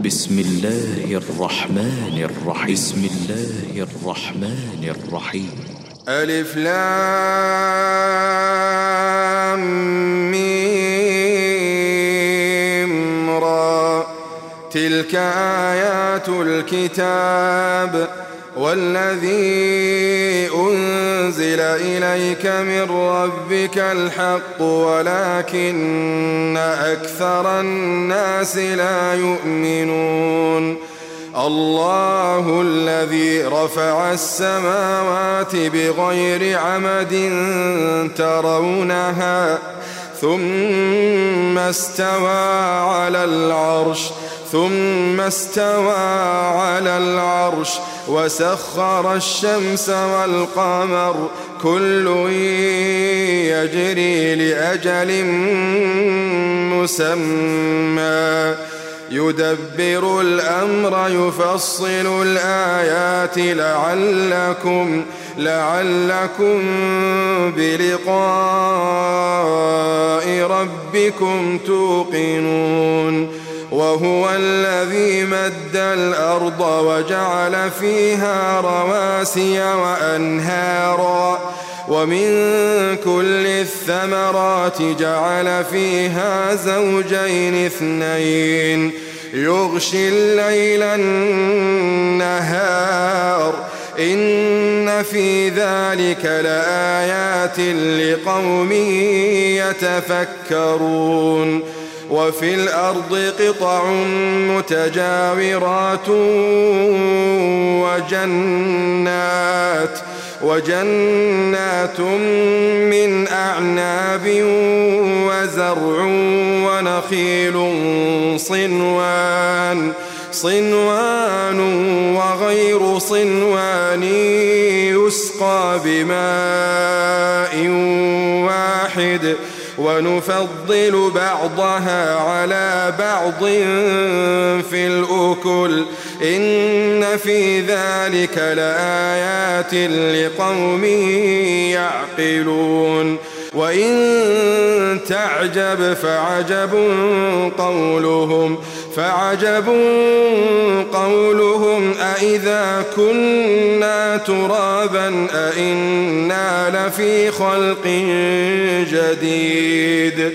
بسم الله الرحمن الرحيم. ألف لام ميم را. تلك آيات الكتاب والذي أنزل إليك من ربك الحق ولكن أكثر الناس لا يؤمنون. الله الذي رفع السماوات بغير عمد ترونها ثم استوى على العرش وسخر الشمس والقمر كل يجري لأجل مسمى يدبر الأمر يفصل الآيات لعلكم بلقاء ربكم توقنون. وهو الذي مد الأرض وجعل فيها رواسي وأنهارا ومن كل الثمرات جعل فيها زوجين اثنين يغشي الليل النهار إن في ذلك لآيات لقوم يتفكرون. وفي الأرض قطع متجاورات وجنات من أعناب وزرع ونخيل صنوان وغير صنوان يسقى بماء واحد ونفضل بعضها على بعض في الأكل إن في ذلك لآيات لقوم يعقلون. وإن تعجب فعجب قولهم أإذا كنا ترابا أإنا لفي خلق جديد.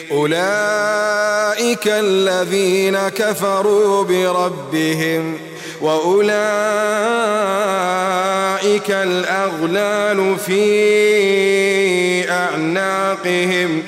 أولئك الذين كفروا بربهم وأولئك الأغلال في أعناقهم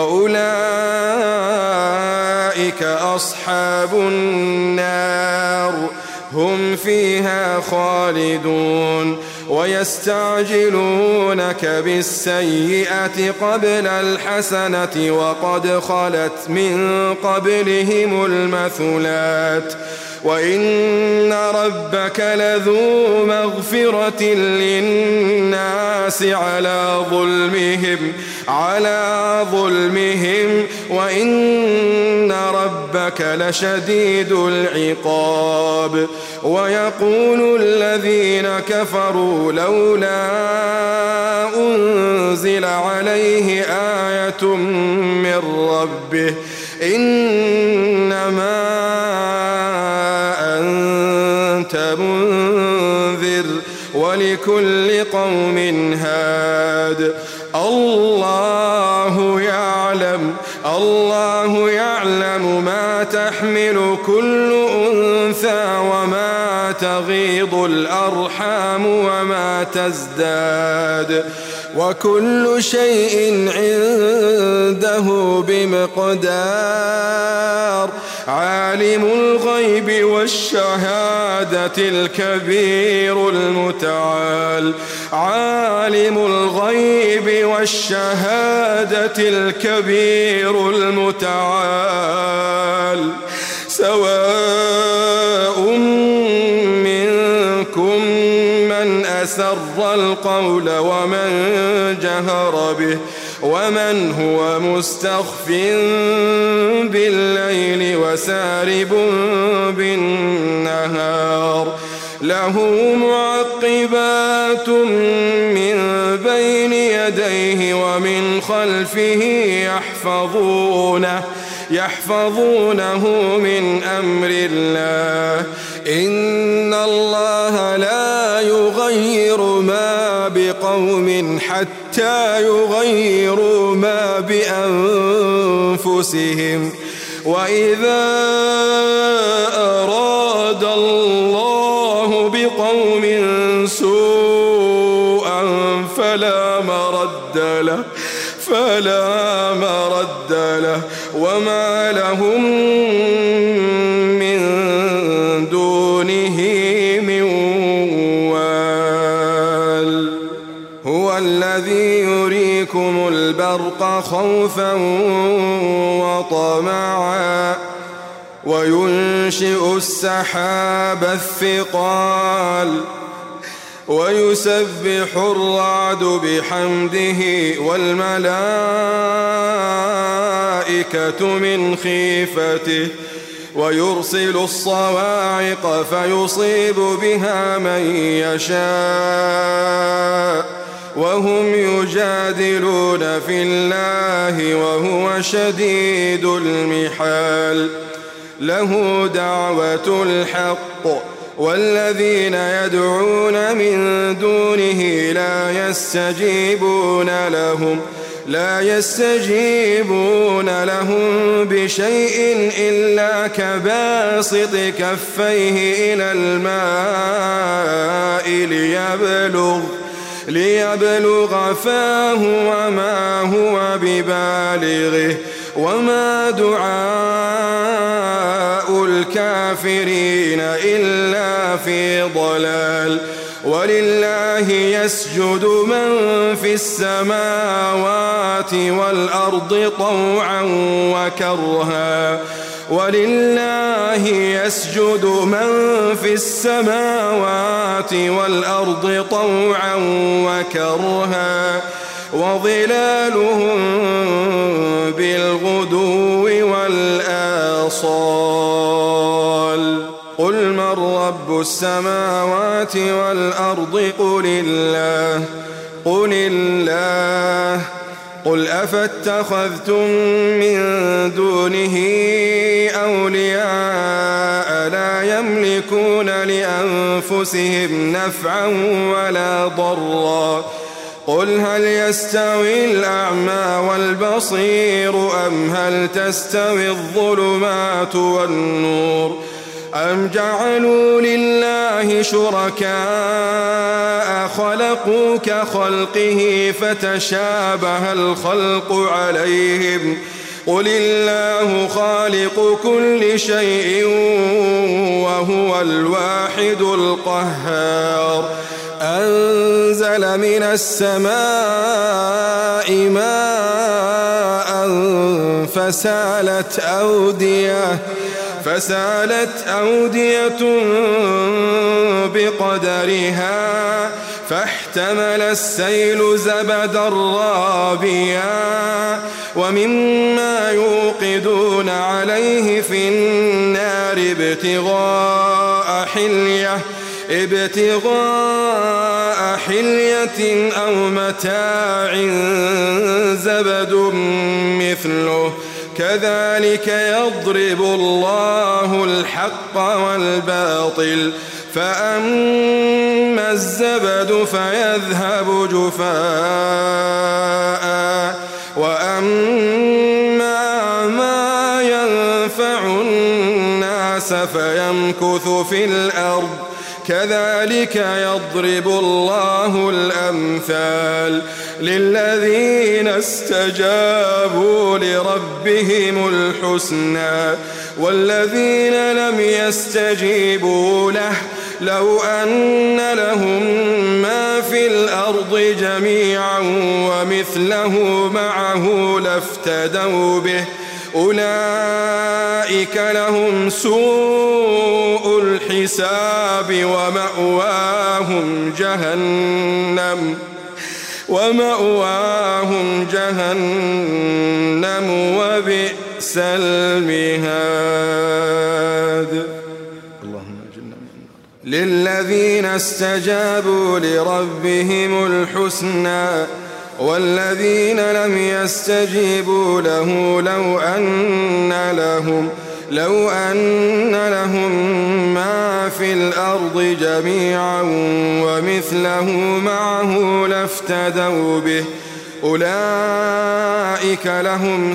وأولئك أصحاب النار هم فيها خالدون. ويستعجلونك بالسيئة قبل الحسنة وقد خلت من قبلهم المثلات وإن ربك لذو مغفرة للناس على ظلمهم وإن ربك لشديد العقاب. ويقول الذين كفروا لولا أنزل عليه آية من ربه إنما أنت منذر ولكل قوم هاد. الله يعلم ما تحمل كل أنثى وما تغيض الأرحام وما تزداد وكل شيء عنده بمقدار. عالم الغيب والشهادة الكبير المتعال. سواء منكم من أسر القول ومن جهر به ومن هو مستخف بالليل وسارب بالنهار. له معقبات من بين يديه ومن خلفه يحفظونه من أمر الله إن الله لا يغير ما بقوم حتى يغيروا ما بأنفسهم وإذا أراد الله بقوم سوءا فلا مرد له وما لهم من دونه من وال هو الذي يريكم البرق خوفا وطمعا وينشئ السحاب الثقال ويسبح الرعد بحمده والملائكة من خيفته ويرسل الصواعق فيصيب بها من يشاء وهم يجادلون في الله وهو شديد المحال له دعوة الحق والذين يدعون من دونه لا يستجيبون لهم بشيء إلا كباسط كفيه إلى الماء ليبلغ فاه وما هو ببالغه وما دعاء الكافرين إلا في ضلال ولله يسجد من في السماوات والأرض طوعا وكرها وظلالهم بالغدو والآصال قل من رب السماوات والأرض قل الله قل أفاتخذتم من دونه أولياء لا يملكون لأنفسهم نفعا ولا ضرا قل هل يستوي الأعمى والبصير أم هل تستوي الظلمات والنور أم جعلوا لله شركاء خلقوا كخلقه فتشابه الخلق عليهم قل الله خالق كل شيء وهو الواحد القهار أنزل من السماء ماء فسالت أودية بقدرها فاحتمل السيل زبدا رابيا وممما يوقدون عليه في النار ابتغاء حلية أو متاع زبد مثله كذلك يضرب الله الحق والباطل فأما الزبد فيذهب جفاء وأما ما ينفع الناس فيمكث في الأرض كذلك يضرب الله الأمثال للذين استجابوا لربهم الحسنى والذين لم يستجيبوا له لو أن لهم ما في الأرض جميعا ومثله معه لافتدوا به أولئك لهم سوء الحساب ومأواهم جهنم وبئس المهاد اللهم اجعلنا من النار للذين استجابوا لربهم الحسنى والذين لم يستجيبوا له لو أن لهم ما في الأرض جميعا ومثله معه لافتدوا به أولئك لهم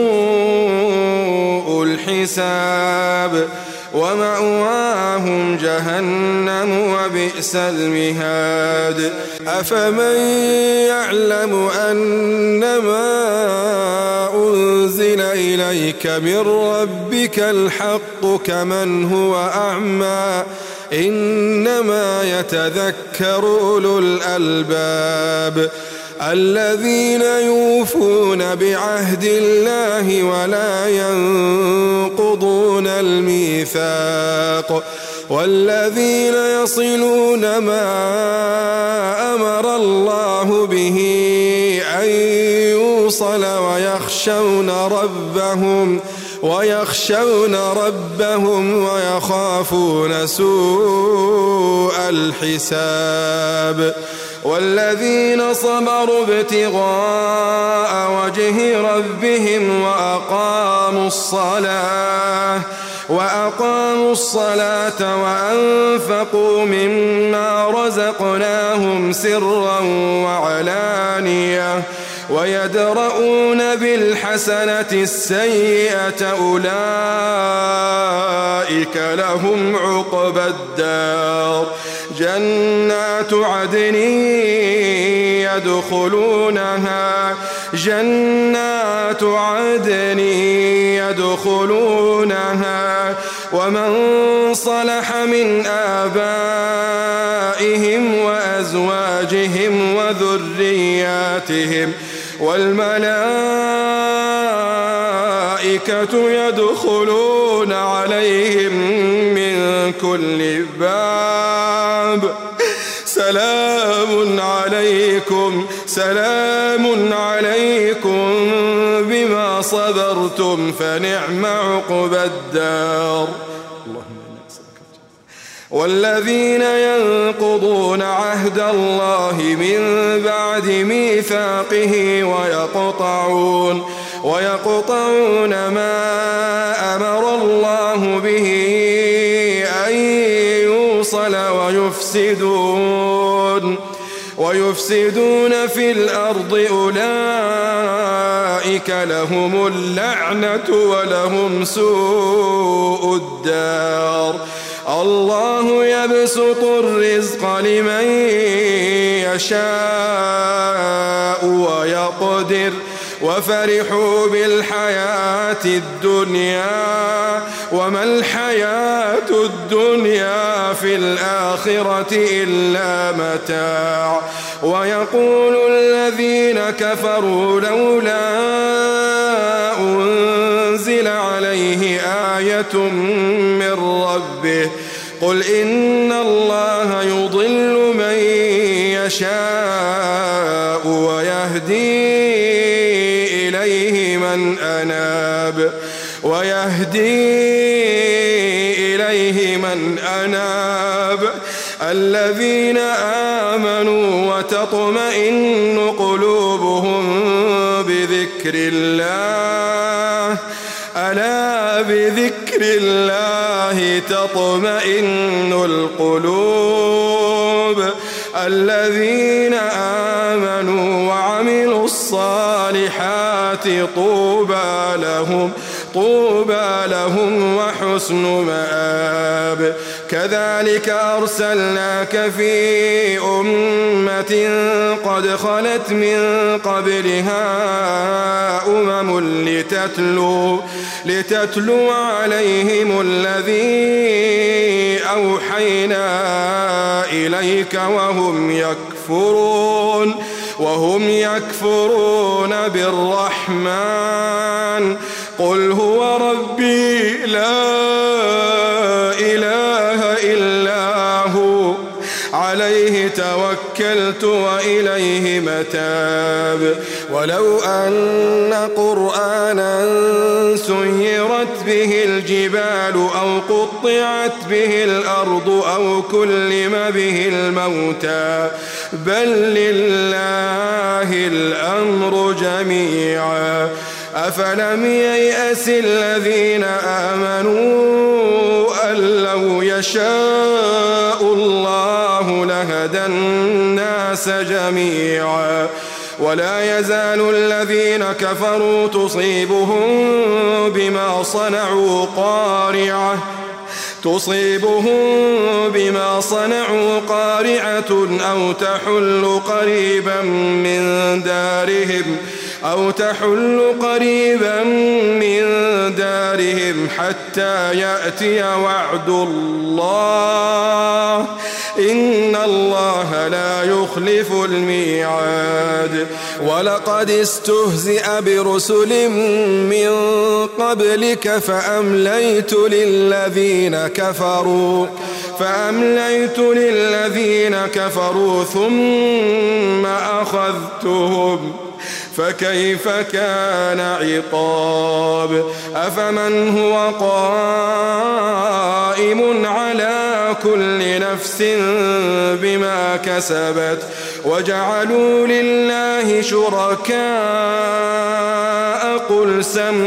سوء الحساب ومأواهم جهنم وبئس المهاد أفمن يعلم أنما أنزل إليك من ربك الحق كمن هو أعمى إنما يتذكر أولو الألباب الذين يوفون بعهد الله ولا ينقضون الميثاق والذين يصلون ما أمر الله به أن يوصل ويخشون ربهم ويخافون سوء الحساب والذين صبروا ابتغاء وجه ربهم وأقاموا الصلاة وأنفقوا مما رزقناهم سرا وعلانية ويدرؤون بالحسنة السيئة أولئك لهم عقبى الدار جنات عدن يدخلونها ومن صلح من آبائهم وأزواجهم وذرياتهم والملائكة يدخلون عليهم من كل باب سلام عليكم بما صبرتم فنعم عقبى الدار والذين ينقضون عهد الله من بعد ميثاقه ويقطعون ما أمر الله به أن يوصل ويفسدون في الأرض أولئك لهم اللعنة ولهم سوء الدار الله يبسط الرزق لمن يشاء ويقدر وفرحوا بالحياة الدنيا وما الحياة الدنيا في الآخرة إلا متاع ويقول الذين كفروا لولا أنزل عليه آية من ربه قل إن الله يضل من يشاء ويهدي إليه من أناب الذين آمنوا وتطمئن قلوبهم بذكر الله ألا بذكر الله تطمئن القلوب الذين آمنوا وعملوا الصالحات طوبى لهم وحسن مآب كذلك أرسلناك في أمة قد خلت من قبلها لتتلو عليهم الذي أوحينا إليك وهم يكفرون بالرحمن قل هو ربي لا إله إلا هو عليه توكلت وإليه متاب ولو أن قرآنا سيرت به الجبال أو قطعت به الأرض أو كلم به الموتى بل لله الأمر جميعا أفلم ييأس الذين آمنوا أن لو يشاء الله لهدى الناس جميعا ولا يزال الذين كفروا تصيبهم بما صنعوا قارعة أو تحل قريبا من دارهم حتى يأتي وعد الله إن الله لا يخلف الميعاد ولقد استهزئ برسل من قبلك فأمليت للذين كفروا ثم أخذتهم فكيف كان عقاب أفمن هو قائم على كل نفس بما كسبت وجعلوا لله شركاء قل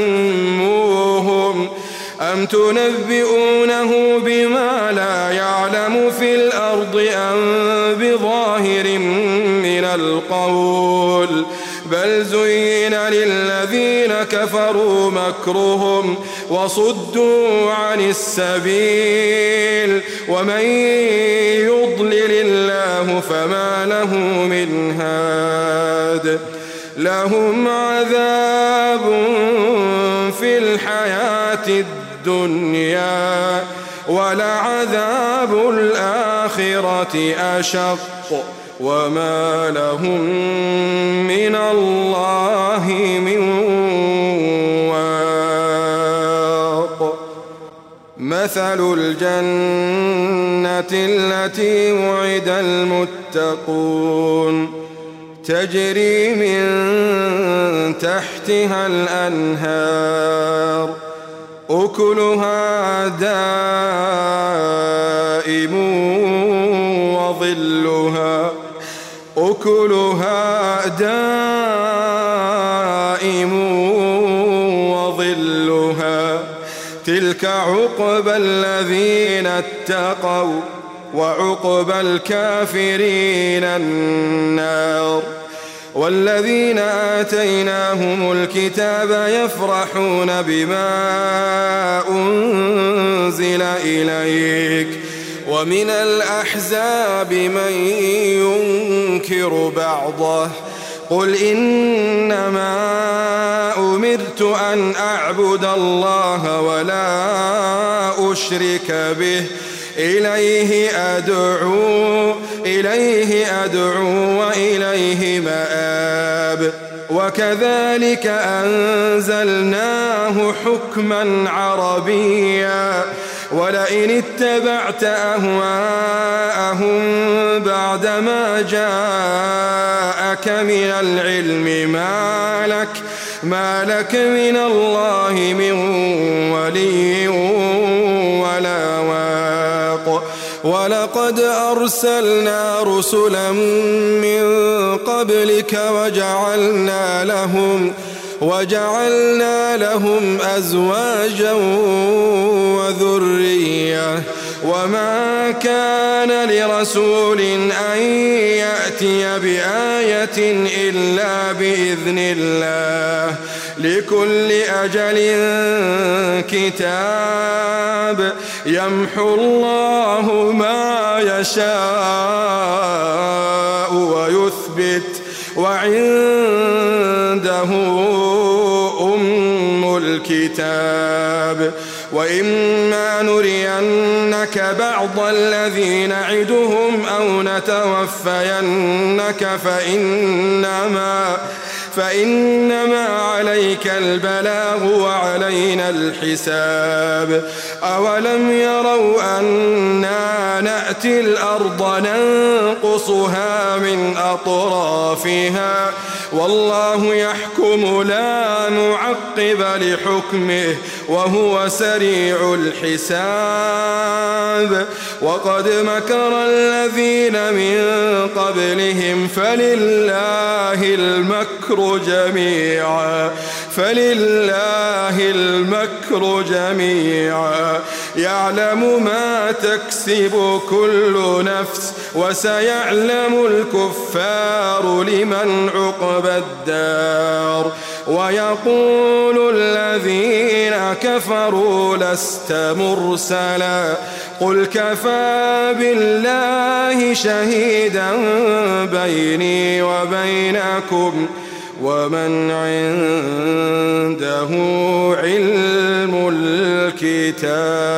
سموهم أم تنبئونه بما لا يعلم في الأرض أم بظاهر من القول بل زين للذين كفروا مكرهم وصدوا عن السبيل ومن يضلل الله فما له من هاد لهم عذاب في الحياة الدنيا ولعذاب الآخرة أشق وما لهم من الله من واق مثل الجنة التي وعد المتقون تجري من تحتها الأنهار أكلها دائم وظلها تلك عقبى الذين اتقوا وعقبى الكافرين النار والذين آتيناهم الكتاب يفرحون بما أنزل إليك ومن الأحزاب من ينكر بعضه قل إنما أمرت أن أعبد الله ولا أشرك به إليه أدعو وإليه مآب وكذلك أنزلناه حكما عربيا ولئن اتبعت أهواءهم بعدما جاءك من العلم ما لك من الله من ولي ولا واق ولقد أرسلنا رسلا من قبلك وجعلنا لهم أزواجا وذرية وما كان لرسول أن يأتي بآية إلا بإذن الله لكل أجل كتاب يمحو الله ما يشاء ويثبت وعنده أم الكتاب وإما نرينك بعض الذي نعدهم أو نتوفينك فإنما عليك البلاغ وعلينا الحساب أولم يروا أنا نأتي الأرض ننقصها من أطرافها والله يحكم لا معقب لحكمه وهو سريع الحساب. وقد مكر الذين من قبلهم فلله المكر جميعا يعلم ما تكسب كل نفس وسيعلم الكفار لمن عقبى الدار. ويقول الذين كفروا لست مرسلا قل كفى بالله شهيدا بيني وبينكم ومن عنده علم الكتاب.